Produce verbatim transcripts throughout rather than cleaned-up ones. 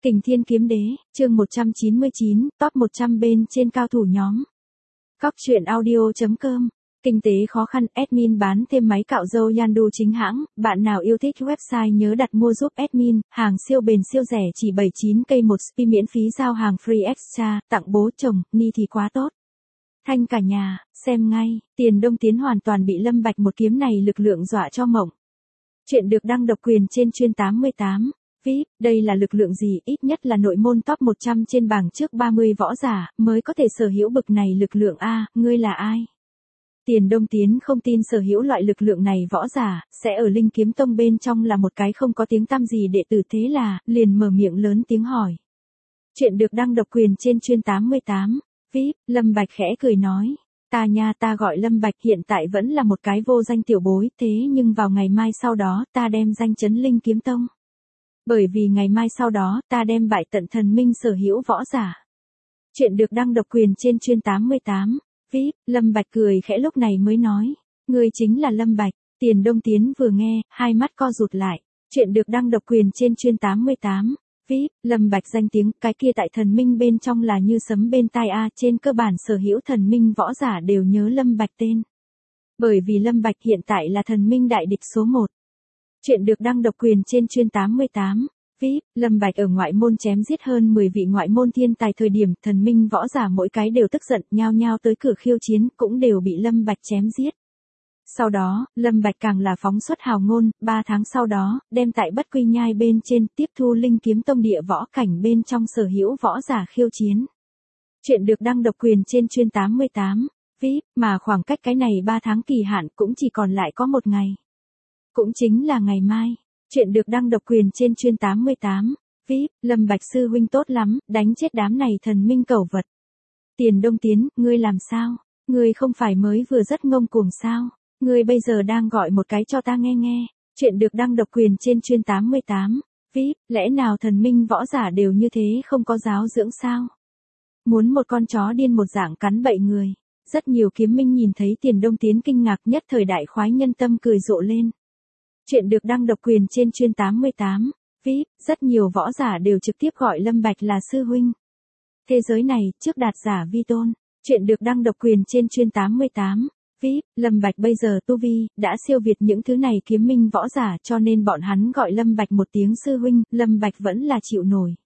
Kình Thiên Kiếm Đế, chương một trăm chín mươi chín, top một trăm bên trên cao thủ nhóm. Cóc truyện audio chấm com. Kinh tế khó khăn, admin bán thêm máy cạo râu Yandu chính hãng, bạn nào yêu thích website nhớ đặt mua giúp admin, hàng siêu bền siêu rẻ chỉ bảy mươi chín k một spi miễn phí giao hàng free extra, tặng bố chồng, ni thì quá tốt. Thanh cả nhà, xem ngay, Tiền Đông Tiến hoàn toàn bị Lâm Bạch một kiếm này lực lượng dọa cho mộng. Chuyện được đăng độc quyền trên chuyên tám mươi tám. vê i pê, đây là lực lượng gì, ít nhất là nội môn top một trăm trên bảng trước ba mươi võ giả, mới có thể sở hữu bực này lực lượng a, ngươi là ai? Tiền Đông Tiến không tin sở hữu loại lực lượng này võ giả, sẽ ở Linh Kiếm Tông bên trong là một cái không có tiếng tăm gì đệ tử thế là, liền mở miệng lớn tiếng hỏi. Chuyện được đăng độc quyền trên chuyên tám mươi tám, vê i pê, Lâm Bạch khẽ cười nói. Ta nha ta gọi Lâm Bạch hiện tại vẫn là một cái vô danh tiểu bối, thế nhưng vào ngày mai sau đó ta đem danh chấn Linh Kiếm Tông. Bởi vì ngày mai sau đó, ta đem bại tận thần minh sở hữu võ giả. Chuyện được đăng độc quyền trên chuyên tám mươi tám. vê i pê, Lâm Bạch cười khẽ lúc này mới nói. Ngươi chính là Lâm Bạch. Tiền Đông Tiến vừa nghe, hai mắt co rụt lại. Chuyện được đăng độc quyền trên chuyên tám mươi tám. vê i pê, Lâm Bạch danh tiếng, cái kia tại thần minh bên trong là như sấm bên tai a, trên cơ bản sở hữu thần minh võ giả đều nhớ Lâm Bạch tên. Bởi vì Lâm Bạch hiện tại là thần minh đại địch số một. Chuyện được đăng độc quyền trên chuyên tám mươi tám. vê i pê, Lâm Bạch ở ngoại môn chém giết hơn mười vị ngoại môn thiên tài thời điểm thần minh võ giả mỗi cái đều tức giận nhao nhao tới cửa khiêu chiến cũng đều bị Lâm Bạch chém giết. Sau đó, Lâm Bạch càng là phóng xuất hào ngôn, ba tháng sau đó, đem tại Bất Quy Nhai bên trên tiếp thu Linh Kiếm Tông địa võ cảnh bên trong sở hữu võ giả khiêu chiến. Chuyện được đăng độc quyền trên chuyên tám mươi tám. vê i pê, mà khoảng cách cái này ba tháng kỳ hạn cũng chỉ còn lại có một ngày. Cũng chính là ngày mai. Chuyện được đăng độc quyền trên chuyên tám mươi tám. vê i pê, Lâm Bạch sư huynh tốt lắm, đánh chết đám này thần minh cẩu vật. Tiền Đông Tiến, ngươi làm sao? Ngươi không phải mới vừa rất ngông cuồng sao? Ngươi bây giờ đang gọi một cái cho ta nghe nghe. Chuyện được đăng độc quyền trên chuyên tám mươi tám. vê i pê, lẽ nào thần minh võ giả đều như thế không có giáo dưỡng sao? Muốn một con chó điên một dạng cắn bậy người. Rất nhiều kiếm minh nhìn thấy Tiền Đông Tiến kinh ngạc nhất thời đại khoái nhân tâm cười rộ lên. Chuyện được đăng độc quyền trên chuyên tám mươi tám. vê i pê, rất nhiều võ giả đều trực tiếp gọi Lâm Bạch là sư huynh. Thế giới này, trước đạt giả vi tôn. Chuyện được đăng độc quyền trên chuyên tám mươi tám. vê i pê, Lâm Bạch bây giờ tu vi, đã siêu việt những thứ này kiếm minh võ giả cho nên bọn hắn gọi Lâm Bạch một tiếng sư huynh, Lâm Bạch vẫn là chịu nổi.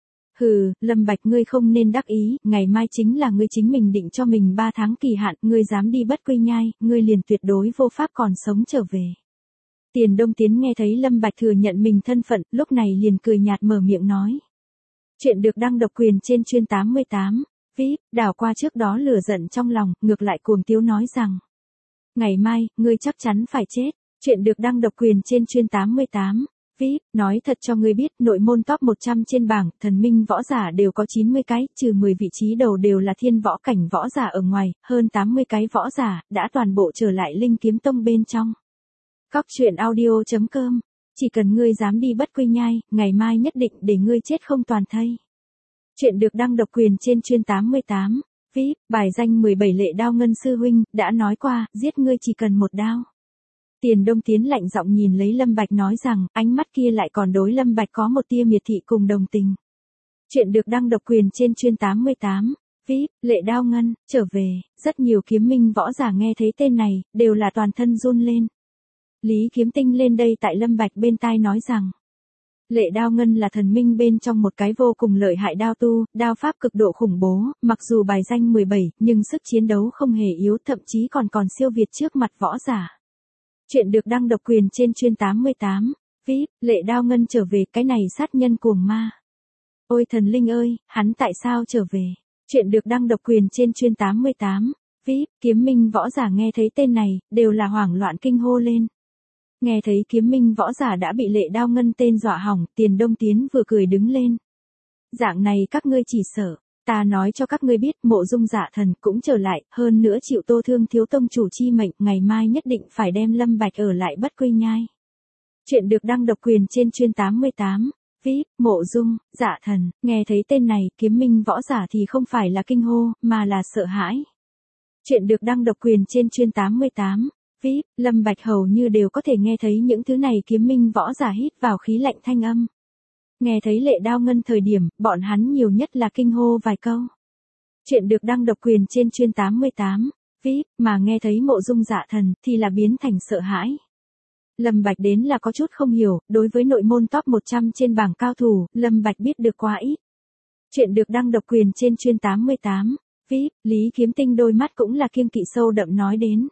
Hừ, Lâm Bạch ngươi không nên đắc ý, ngày mai chính là ngươi chính mình định cho mình ba tháng kỳ hạn, ngươi dám đi Bất Quy Nhai, ngươi liền tuyệt đối vô pháp còn sống trở về. Tiền Đông Tiến nghe thấy Lâm Bạch thừa nhận mình thân phận, lúc này liền cười nhạt mở miệng nói. Chuyện được đăng độc quyền trên chuyên tám mươi tám. vê i pê, đảo qua trước đó lửa giận trong lòng, ngược lại cuồng tiếu nói rằng. Ngày mai, ngươi chắc chắn phải chết. Chuyện được đăng độc quyền trên chuyên tám mươi tám. vê i pê, nói thật cho ngươi biết, nội môn top một trăm trên bảng, thần minh võ giả đều có chín mươi cái, trừ mười vị trí đầu đều là thiên võ cảnh võ giả ở ngoài, hơn tám mươi cái võ giả, đã toàn bộ trở lại Linh Kiếm Tông bên trong. Cóc truyện audio chấm com. Chỉ cần ngươi dám đi Bất Quy Nhai, ngày mai nhất định để ngươi chết không toàn thây. Chuyện được đăng độc quyền trên chuyên tám mươi tám. vê i pê, bài danh mười bảy Lệ Đao Ngân sư huynh, đã nói qua, giết ngươi chỉ cần một đao. Tiền Đông Tiến lạnh giọng nhìn lấy Lâm Bạch nói rằng, ánh mắt kia lại còn đối Lâm Bạch có một tia miệt thị cùng đồng tình. Chuyện được đăng độc quyền trên chuyên tám mươi tám. vê i pê, Lệ Đao Ngân, trở về, rất nhiều kiếm minh võ giả nghe thấy tên này, đều là toàn thân run lên. Lý Kiếm Tinh lên đây tại Lâm Bạch bên tai nói rằng. Lệ Đao Ngân là thần minh bên trong một cái vô cùng lợi hại đao tu, đao pháp cực độ khủng bố, mặc dù bài danh mười bảy, nhưng sức chiến đấu không hề yếu, thậm chí còn còn siêu việt trước mặt võ giả. Chuyện được đăng độc quyền trên chuyên tám mươi tám. vê i pê, Lệ Đao Ngân trở về, cái này sát nhân cuồng ma. Ôi thần linh ơi, hắn tại sao trở về? Chuyện được đăng độc quyền trên chuyên tám mươi tám. vê i pê, kiếm minh võ giả nghe thấy tên này, đều là hoảng loạn kinh hô lên. Nghe thấy kiếm minh võ giả đã bị Lệ Đao Ngân tên dọa hỏng, Tiền Đông Tiến vừa cười đứng lên. Dạng này các ngươi chỉ sợ, ta nói cho các ngươi biết, Mộ Dung Dạ Thần cũng trở lại, hơn nữa chịu Tô Thương thiếu tông chủ chi mệnh, ngày mai nhất định phải đem Lâm Bạch ở lại Bất Quy Nhai. Chuyện được đăng độc quyền trên chuyên tám mươi tám. vê i pê, Mộ Dung Dạ Thần, nghe thấy tên này, kiếm minh võ giả thì không phải là kinh hô, mà là sợ hãi. Chuyện được đăng độc quyền trên chuyên tám mươi tám. vê i pê, Lâm Bạch hầu như đều có thể nghe thấy những thứ này kiếm minh võ giả hít vào khí lạnh thanh âm. Nghe thấy Lệ Đao Ngân thời điểm, bọn hắn nhiều nhất là kinh hô vài câu. Chuyện được đăng độc quyền trên chuyên tám mươi tám, vê i pê, mà nghe thấy Mộ Dung Dạ Thần, thì là biến thành sợ hãi. Lâm Bạch đến là có chút không hiểu, đối với nội môn top một trăm trên bảng cao thủ, Lâm Bạch biết được quá ít. Chuyện được đăng độc quyền trên chuyên tám mươi tám, vê i pê, Lý Kiếm Tinh đôi mắt cũng là kiêng kỵ sâu đậm nói đến.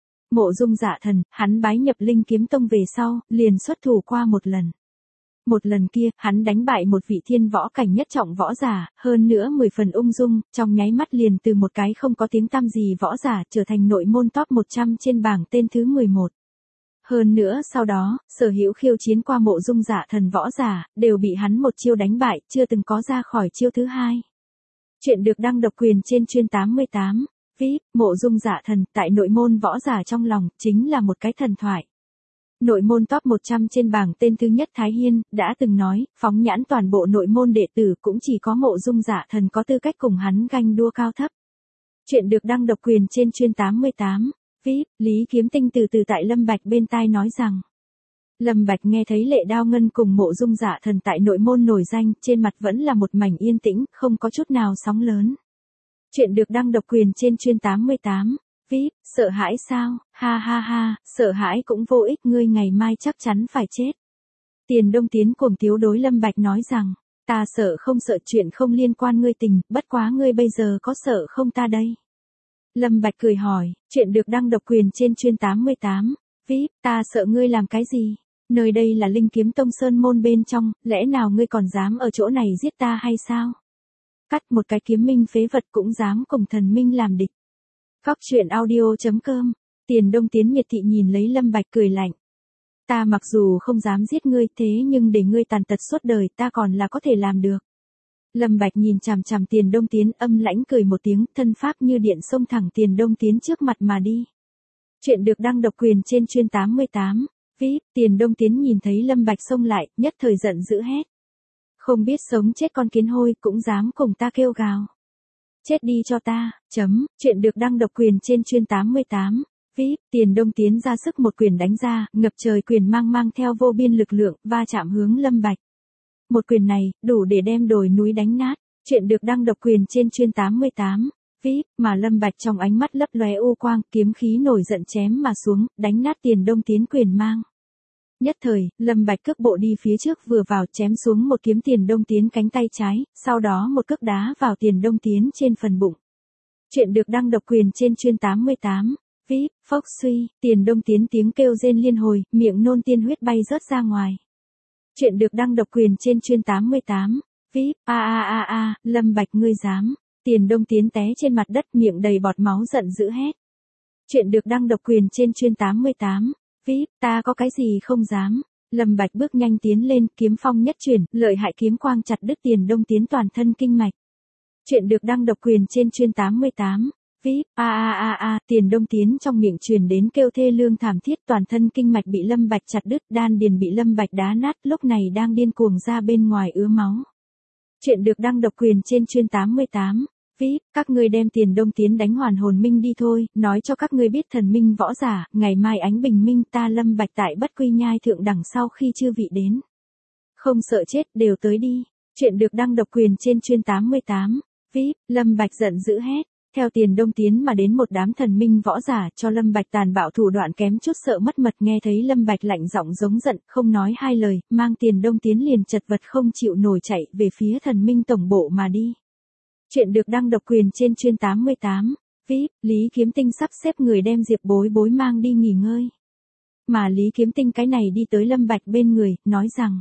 Mộ Dung Dạ Thần, hắn bái nhập Linh Kiếm Tông về sau, liền xuất thủ qua một lần. Một lần kia, hắn đánh bại một vị thiên võ cảnh nhất trọng võ giả, hơn nữa mười phần ung dung, trong nháy mắt liền từ một cái không có tiếng tăm gì võ giả trở thành nội môn top một trăm trên bảng tên thứ mười một. Hơn nữa sau đó, sở hữu khiêu chiến qua Mộ Dung Dạ Thần võ giả, đều bị hắn một chiêu đánh bại, chưa từng có ra khỏi chiêu thứ hai. Chuyện được đăng độc quyền trên chuyên tám mươi tám, vê i pê, Mộ Dung Dạ Thần, tại nội môn võ giả trong lòng, chính là một cái thần thoại. Nội môn top một trăm trên bảng tên thứ nhất Thái Hiên, đã từng nói, phóng nhãn toàn bộ nội môn đệ tử cũng chỉ có Mộ Dung Dạ Thần có tư cách cùng hắn ganh đua cao thấp. Chuyện được đăng độc quyền trên chuyên tám mươi tám, vê i pê, Lý Kiếm Tinh từ từ tại Lâm Bạch bên tai nói rằng. Lâm Bạch nghe thấy Lệ Đao Ngân cùng Mộ Dung Dạ Thần tại nội môn nổi danh, trên mặt vẫn là một mảnh yên tĩnh, không có chút nào sóng lớn. Chuyện được đăng độc quyền trên chuyên tám mươi tám, vê i pê, sợ hãi sao, ha ha ha, sợ hãi cũng vô ích, ngươi ngày mai chắc chắn phải chết. Tiền Đông Tiến cuồng tiếu đối Lâm Bạch nói rằng, ta sợ không sợ chuyện không liên quan ngươi tình, bất quá ngươi bây giờ có sợ không ta đây? Lâm Bạch cười hỏi, chuyện được đăng độc quyền trên chuyên tám mươi tám, vê i pê, ta sợ ngươi làm cái gì? Nơi đây là Linh Kiếm Tông Sơn môn bên trong, lẽ nào ngươi còn dám ở chỗ này giết ta hay sao? Cắt một cái kiếm minh phế vật cũng dám cùng thần minh làm địch. Góc truyện audio chấm com, Tiền Đông Tiến miệt thị nhìn lấy Lâm Bạch cười lạnh. Ta mặc dù không dám giết ngươi thế nhưng để ngươi tàn tật suốt đời ta còn là có thể làm được. Lâm Bạch nhìn chằm chằm Tiền Đông Tiến âm lãnh cười một tiếng, thân pháp như điện xông thẳng Tiền Đông Tiến trước mặt mà đi. Chuyện được đăng độc quyền trên chuyên tám mươi tám, vê i pê, Tiền Đông Tiến nhìn thấy Lâm Bạch xông lại, nhất thời giận dữ hét. Không biết sống chết con kiến hôi cũng dám cùng ta kêu gào. Chết đi cho ta, chấm, chuyện được đăng độc quyền trên chuyên tám mươi tám, vê i pê, Tiền Đông Tiến ra sức một quyền đánh ra, ngập trời quyền mang mang theo vô biên lực lượng, va chạm hướng Lâm Bạch. Một quyền này, đủ để đem đồi núi đánh nát, chuyện được đăng độc quyền trên chuyên tám mươi tám, vê i pê, mà Lâm Bạch trong ánh mắt lấp lóe u quang, kiếm khí nổi giận chém mà xuống, đánh nát Tiền Đông Tiến quyền mang. Nhất thời, Lâm Bạch cước bộ đi phía trước vừa vào chém xuống một kiếm Tiền Đông Tiến cánh tay trái, sau đó một cước đá vào Tiền Đông Tiến trên phần bụng. Chuyện được đăng độc quyền trên chuyên tám mươi tám, vê i pê, phốc suy, Tiền Đông Tiến tiếng kêu rên liên hồi, miệng nôn tiên huyết bay rớt ra ngoài. Chuyện được đăng độc quyền trên chuyên tám mươi tám, vê i pê, a a a a, Lâm Bạch ngươi dám, Tiền Đông Tiến té trên mặt đất miệng đầy bọt máu giận dữ hét. Chuyện được đăng độc quyền trên chuyên tám mươi tám, vê i pê, ta có cái gì không dám. Lâm Bạch bước nhanh tiến lên, kiếm phong nhất chuyển, lợi hại kiếm quang chặt đứt Tiền Đông Tiến toàn thân kinh mạch. Chuyện được đăng độc quyền trên chuyên tám mươi tám, vê i pê, a a a a, Tiền Đông Tiến trong miệng truyền đến kêu thê lương thảm thiết, toàn thân kinh mạch bị Lâm Bạch chặt đứt, đan điền bị Lâm Bạch đá nát, lúc này đang điên cuồng ra bên ngoài ứa máu. Chuyện được đăng độc quyền trên chuyên tám mươi tám, vê i pê, các ngươi đem Tiền Đông Tiến đánh hoàn hồn minh đi thôi, nói cho các ngươi biết thần minh võ giả, ngày mai ánh bình minh ta Lâm Bạch tại Bất Quy Nhai thượng đẳng sau khi chư vị đến. Không sợ chết, đều tới đi. Chuyện được đăng độc quyền trên chuyên tám mươi tám, vê i pê, Lâm Bạch giận dữ hét. Theo Tiền Đông Tiến mà đến một đám thần minh võ giả cho Lâm Bạch tàn bạo thủ đoạn kém chút sợ mất mật, nghe thấy Lâm Bạch lạnh giọng giống giận, không nói hai lời, mang Tiền Đông Tiến liền chật vật không chịu nổi chạy về phía thần minh tổng bộ mà đi. Chuyện được đăng độc quyền trên chuyên tám mươi tám, vê i pê, Lý Kiếm Tinh sắp xếp người đem Diệp Bối Bối mang đi nghỉ ngơi. Mà Lý Kiếm Tinh cái này đi tới Lâm Bạch bên người, nói rằng.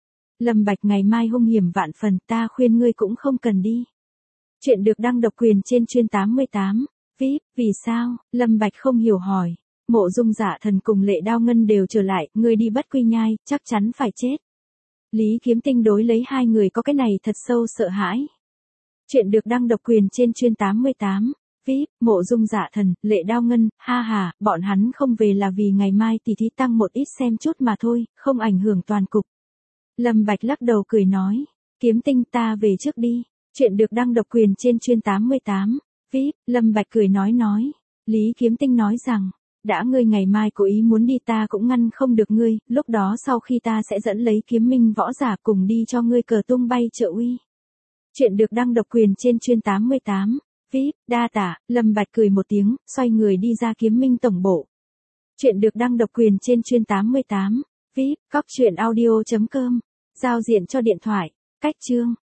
Lâm Bạch ngày mai hung hiểm vạn phần, ta khuyên ngươi cũng không cần đi. Chuyện được đăng độc quyền trên chuyên tám mươi tám, vê i pê, vì sao? Lâm Bạch không hiểu hỏi. Mộ Dung Dạ Thần cùng Lệ Đao Ngân đều trở lại, ngươi đi Bất Quy Nhai, chắc chắn phải chết. Lý Kiếm Tinh đối lấy hai người có cái này thật sâu sợ hãi. Chuyện được đăng độc quyền trên chuyên tám mươi tám, vê i pê, Mộ Dung Dạ Thần, Lệ Đao Ngân, ha ha, bọn hắn không về là vì ngày mai tỷ thí tăng một ít xem chút mà thôi, không ảnh hưởng toàn cục. Lâm Bạch lắc đầu cười nói, Kiếm Tinh ta về trước đi. Chuyện được đăng độc quyền trên chuyên tám mươi tám, vê i pê, Lâm Bạch cười nói nói. Lý Kiếm Tinh nói rằng, Đã ngươi ngày mai cố ý muốn đi ta cũng ngăn không được ngươi, lúc đó sau khi ta sẽ dẫn lấy kiếm minh võ giả cùng đi cho ngươi cờ tung bay trợ uy. Chuyện được đăng độc quyền trên chuyên tám mươi tám. vê i pê, đa tả, Lâm Bạch cười một tiếng, xoay người đi ra kiếm minh tổng bộ. Chuyện được đăng độc quyền trên chuyên tám mươi tám. vê i pê, cóc truyện audio chấm com. Giao diện cho điện thoại. Cách chương.